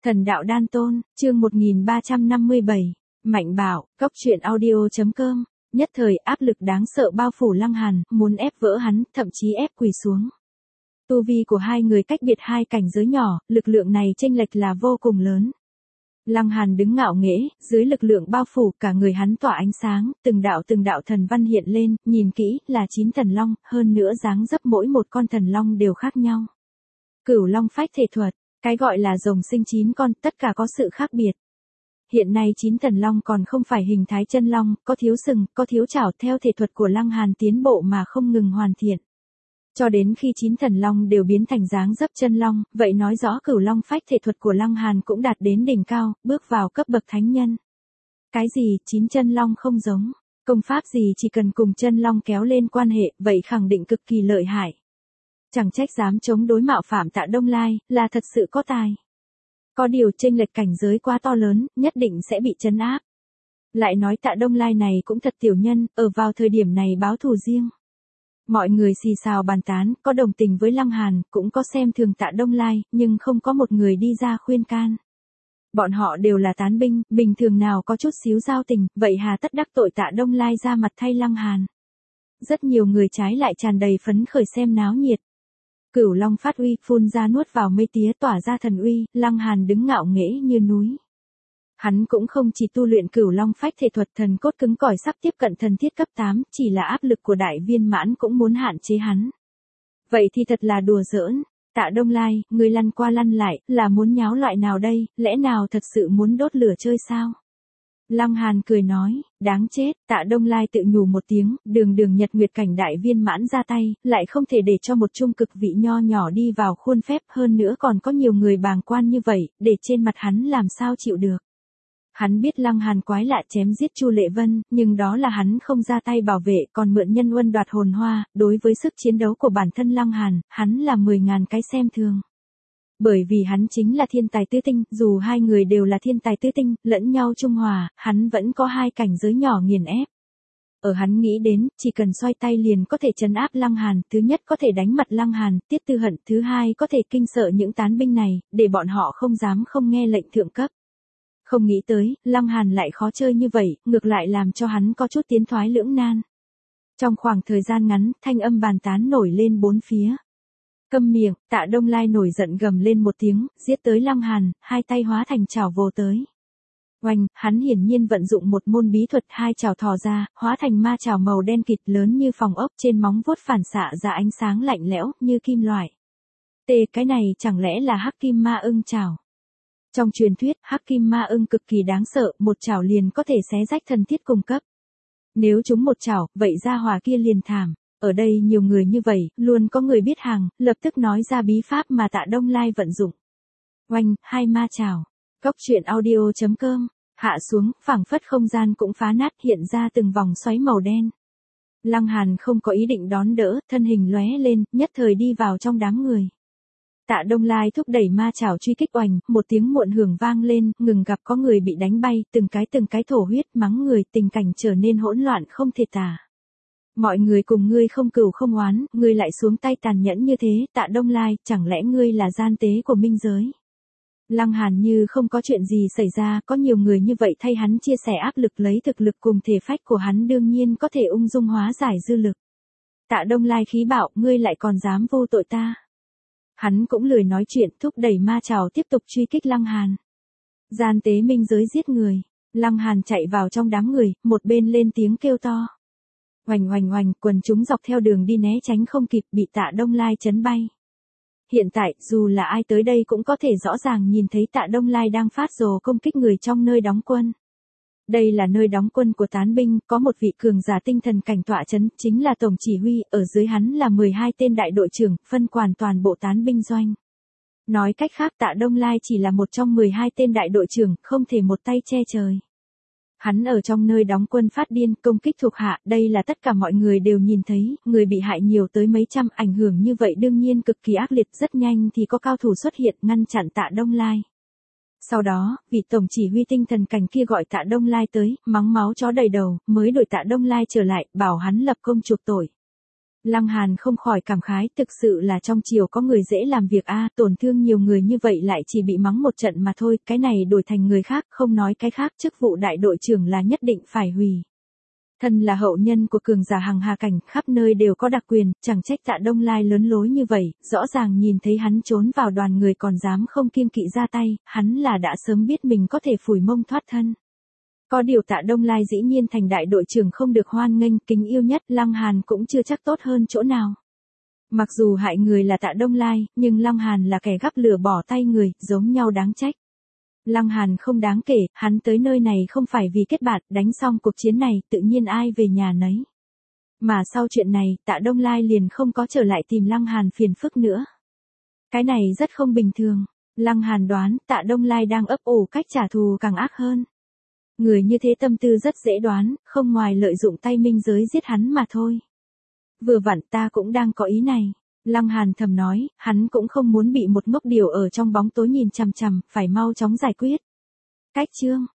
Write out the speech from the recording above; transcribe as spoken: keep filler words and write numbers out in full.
Thần đạo đan tôn, chương một nghìn ba trăm năm mươi bảy, Mạnh Bảo, Cốc truyện audio.com, nhất thời áp lực đáng sợ bao phủ Lăng Hàn, muốn ép vỡ hắn, thậm chí ép quỳ xuống. Tu vi của hai người cách biệt hai cảnh giới nhỏ, lực lượng này chênh lệch là vô cùng lớn. Lăng Hàn đứng ngạo nghễ, dưới lực lượng bao phủ cả người hắn tỏa ánh sáng, từng đạo từng đạo thần văn hiện lên, nhìn kỹ là chín thần long, hơn nữa dáng dấp mỗi một con thần long đều khác nhau. Cửu long phách thể thuật, cái gọi là rồng sinh chín con, tất cả có sự khác biệt. Hiện nay chín thần long còn không phải hình thái chân long, có thiếu sừng, có thiếu chảo, theo thể thuật của Lăng Hàn tiến bộ mà không ngừng hoàn thiện. Cho đến khi chín thần long đều biến thành dáng dấp chân long, vậy nói rõ cửu long phách thể thuật của Lăng Hàn cũng đạt đến đỉnh cao, bước vào cấp bậc thánh nhân. Cái gì, chín chân long không giống, công pháp gì chỉ cần cùng chân long kéo lên quan hệ, vậy khẳng định cực kỳ lợi hại. Chẳng trách dám chống đối mạo phạm Tạ Đông Lai, là thật sự có tài. Có điều chênh lệch cảnh giới quá to lớn, nhất định sẽ bị trấn áp. Lại nói Tạ Đông Lai này cũng thật tiểu nhân, ở vào thời điểm này báo thù riêng. Mọi người xì xào bàn tán, có đồng tình với Lăng Hàn, cũng có xem thường Tạ Đông Lai, nhưng không có một người đi ra khuyên can. Bọn họ đều là tán binh, bình thường nào có chút xíu giao tình, vậy hà tất đắc tội Tạ Đông Lai ra mặt thay Lăng Hàn. Rất nhiều người trái lại tràn đầy phấn khởi xem náo nhiệt. Cửu long phát uy, phun ra nuốt vào mây tía tỏa ra thần uy, Lăng Hàn đứng ngạo nghễ như núi. Hắn cũng không chỉ tu luyện cửu long phách thể thuật, thần cốt cứng cỏi sắp tiếp cận thần thiết cấp tám, chỉ là áp lực của đại viên mãn cũng muốn hạn chế hắn. Vậy thì thật là đùa giỡn. Tạ Đông Lai, người lăn qua lăn lại, là muốn nháo loại nào đây, lẽ nào thật sự muốn đốt lửa chơi sao? Lăng Hàn cười nói, đáng chết, Tạ Đông Lai tự nhủ một tiếng, đường đường nhật nguyệt cảnh đại viên mãn ra tay, lại không thể để cho một trung cực vị nho nhỏ đi vào khuôn phép, hơn nữa còn có nhiều người bàng quan như vậy, để trên mặt hắn làm sao chịu được. Hắn biết Lăng Hàn quái lạ chém giết Chu Lệ Vân, nhưng đó là hắn không ra tay bảo vệ, còn mượn nhân uân đoạt hồn hoa, đối với sức chiến đấu của bản thân Lăng Hàn, hắn là mười ngàn cái xem thường. Bởi vì hắn chính là thiên tài tứ tinh, dù hai người đều là thiên tài tứ tinh, lẫn nhau trung hòa, hắn vẫn có hai cảnh giới nhỏ nghiền ép. Ở hắn nghĩ đến, chỉ cần xoay tay liền có thể trấn áp Lăng Hàn, thứ nhất có thể đánh mặt Lăng Hàn, Tiết Tư Hận, thứ hai có thể kinh sợ những tán binh này, để bọn họ không dám không nghe lệnh thượng cấp. Không nghĩ tới, Lăng Hàn lại khó chơi như vậy, ngược lại làm cho hắn có chút tiến thoái lưỡng nan. Trong khoảng thời gian ngắn, thanh âm bàn tán nổi lên bốn phía. Câm miệng, Tạ Đông Lai nổi giận gầm lên một tiếng, giết tới Lăng Hàn, hai tay hóa thành chảo vồ tới. Oanh, hắn hiển nhiên vận dụng một môn bí thuật, hai chảo thò ra, hóa thành ma chảo màu đen kịt lớn như phòng ốc, trên móng vuốt phản xạ ra ánh sáng lạnh lẽo, như kim loại. Tê, cái này chẳng lẽ là Hắc Kim Ma Ưng chảo? Trong truyền thuyết, Hắc Kim Ma Ưng cực kỳ đáng sợ, một chảo liền có thể xé rách thần thiết cung cấp. Nếu chúng một chảo, vậy gia hỏa kia liền thảm. Ở đây nhiều người như vậy, luôn có người biết hàng, lập tức nói ra bí pháp mà Tạ Đông Lai vận dụng. Oanh, hai ma chảo. Cốc truyện audio.com, hạ xuống, phảng phất không gian cũng phá nát, hiện ra từng vòng xoáy màu đen. Lăng Hàn không có ý định đón đỡ, thân hình lóe lên, nhất thời đi vào trong đám người. Tạ Đông Lai thúc đẩy ma chảo truy kích, oành, một tiếng muộn hưởng vang lên, ngừng gặp có người bị đánh bay, từng cái từng cái thổ huyết mắng người, tình cảnh trở nên hỗn loạn không thể tả. Mọi người cùng ngươi không cừu không oán, ngươi lại xuống tay tàn nhẫn như thế, Tạ Đông Lai, chẳng lẽ ngươi là gian tế của minh giới? Lăng Hàn như không có chuyện gì xảy ra, có nhiều người như vậy thay hắn chia sẻ áp lực, lấy thực lực cùng thể phách của hắn đương nhiên có thể ung dung hóa giải dư lực. Tạ Đông Lai khí bạo, ngươi lại còn dám vô tội ta? Hắn cũng lười nói chuyện, thúc đẩy ma chảo tiếp tục truy kích Lăng Hàn. Gian tế minh giới giết người. Lăng Hàn chạy vào trong đám người, một bên lên tiếng kêu to. Oành oành oành, quần chúng dọc theo đường đi né tránh không kịp, bị Tạ Đông Lai chấn bay. Hiện tại, dù là ai tới đây cũng có thể rõ ràng nhìn thấy Tạ Đông Lai đang phát rồ công kích người trong nơi đóng quân. Đây là nơi đóng quân của tán binh, có một vị cường giả tinh thần cảnh tọa chấn, chính là tổng chỉ huy, ở dưới hắn là mười hai tên đại đội trưởng, phân quản toàn bộ tán binh doanh. Nói cách khác, Tạ Đông Lai chỉ là một trong mười hai tên đại đội trưởng, không thể một tay che trời. Hắn ở trong nơi đóng quân phát điên, công kích thuộc hạ, đây là tất cả mọi người đều nhìn thấy, người bị hại nhiều tới mấy trăm, ảnh hưởng như vậy đương nhiên cực kỳ ác liệt, rất nhanh thì có cao thủ xuất hiện ngăn chặn Tạ Đông Lai. Sau đó, vị tổng chỉ huy tinh thần cảnh kia gọi Tạ Đông Lai tới, mắng máu chó đầy đầu, mới đuổi Tạ Đông Lai trở lại, bảo hắn lập công chuộc tội. Lăng Hàn không khỏi cảm khái, thực sự là trong triều có người dễ làm việc a, tổn thương nhiều người như vậy lại chỉ bị mắng một trận mà thôi, cái này đổi thành người khác, không nói cái khác, chức vụ đại đội trưởng là nhất định phải hủy. Thân là hậu nhân của cường giả Hằng Hà Cảnh, khắp nơi đều có đặc quyền, chẳng trách Tạ Đông Lai lớn lối như vậy, rõ ràng nhìn thấy hắn trốn vào đoàn người còn dám không kiêng kỵ ra tay, hắn là đã sớm biết mình có thể phủi mông thoát thân. Có điều Tạ Đông Lai dĩ nhiên thành đại đội trưởng không được hoan nghênh, kính yêu nhất, Lăng Hàn cũng chưa chắc tốt hơn chỗ nào. Mặc dù hại người là Tạ Đông Lai, nhưng Lăng Hàn là kẻ gắp lửa bỏ tay người, giống nhau đáng trách. Lăng Hàn không đáng kể, hắn tới nơi này không phải vì kết bạn, đánh xong cuộc chiến này, tự nhiên ai về nhà nấy. Mà sau chuyện này, Tạ Đông Lai liền không có trở lại tìm Lăng Hàn phiền phức nữa. Cái này rất không bình thường. Lăng Hàn đoán, Tạ Đông Lai đang ấp ủ cách trả thù càng ác hơn. Người như thế tâm tư rất dễ đoán, không ngoài lợi dụng tay minh giới giết hắn mà thôi. Vừa vặn ta cũng đang có ý này. Lăng Hàn thầm nói, hắn cũng không muốn bị một ngốc điều ở trong bóng tối nhìn chằm chằm, phải mau chóng giải quyết. Cách chương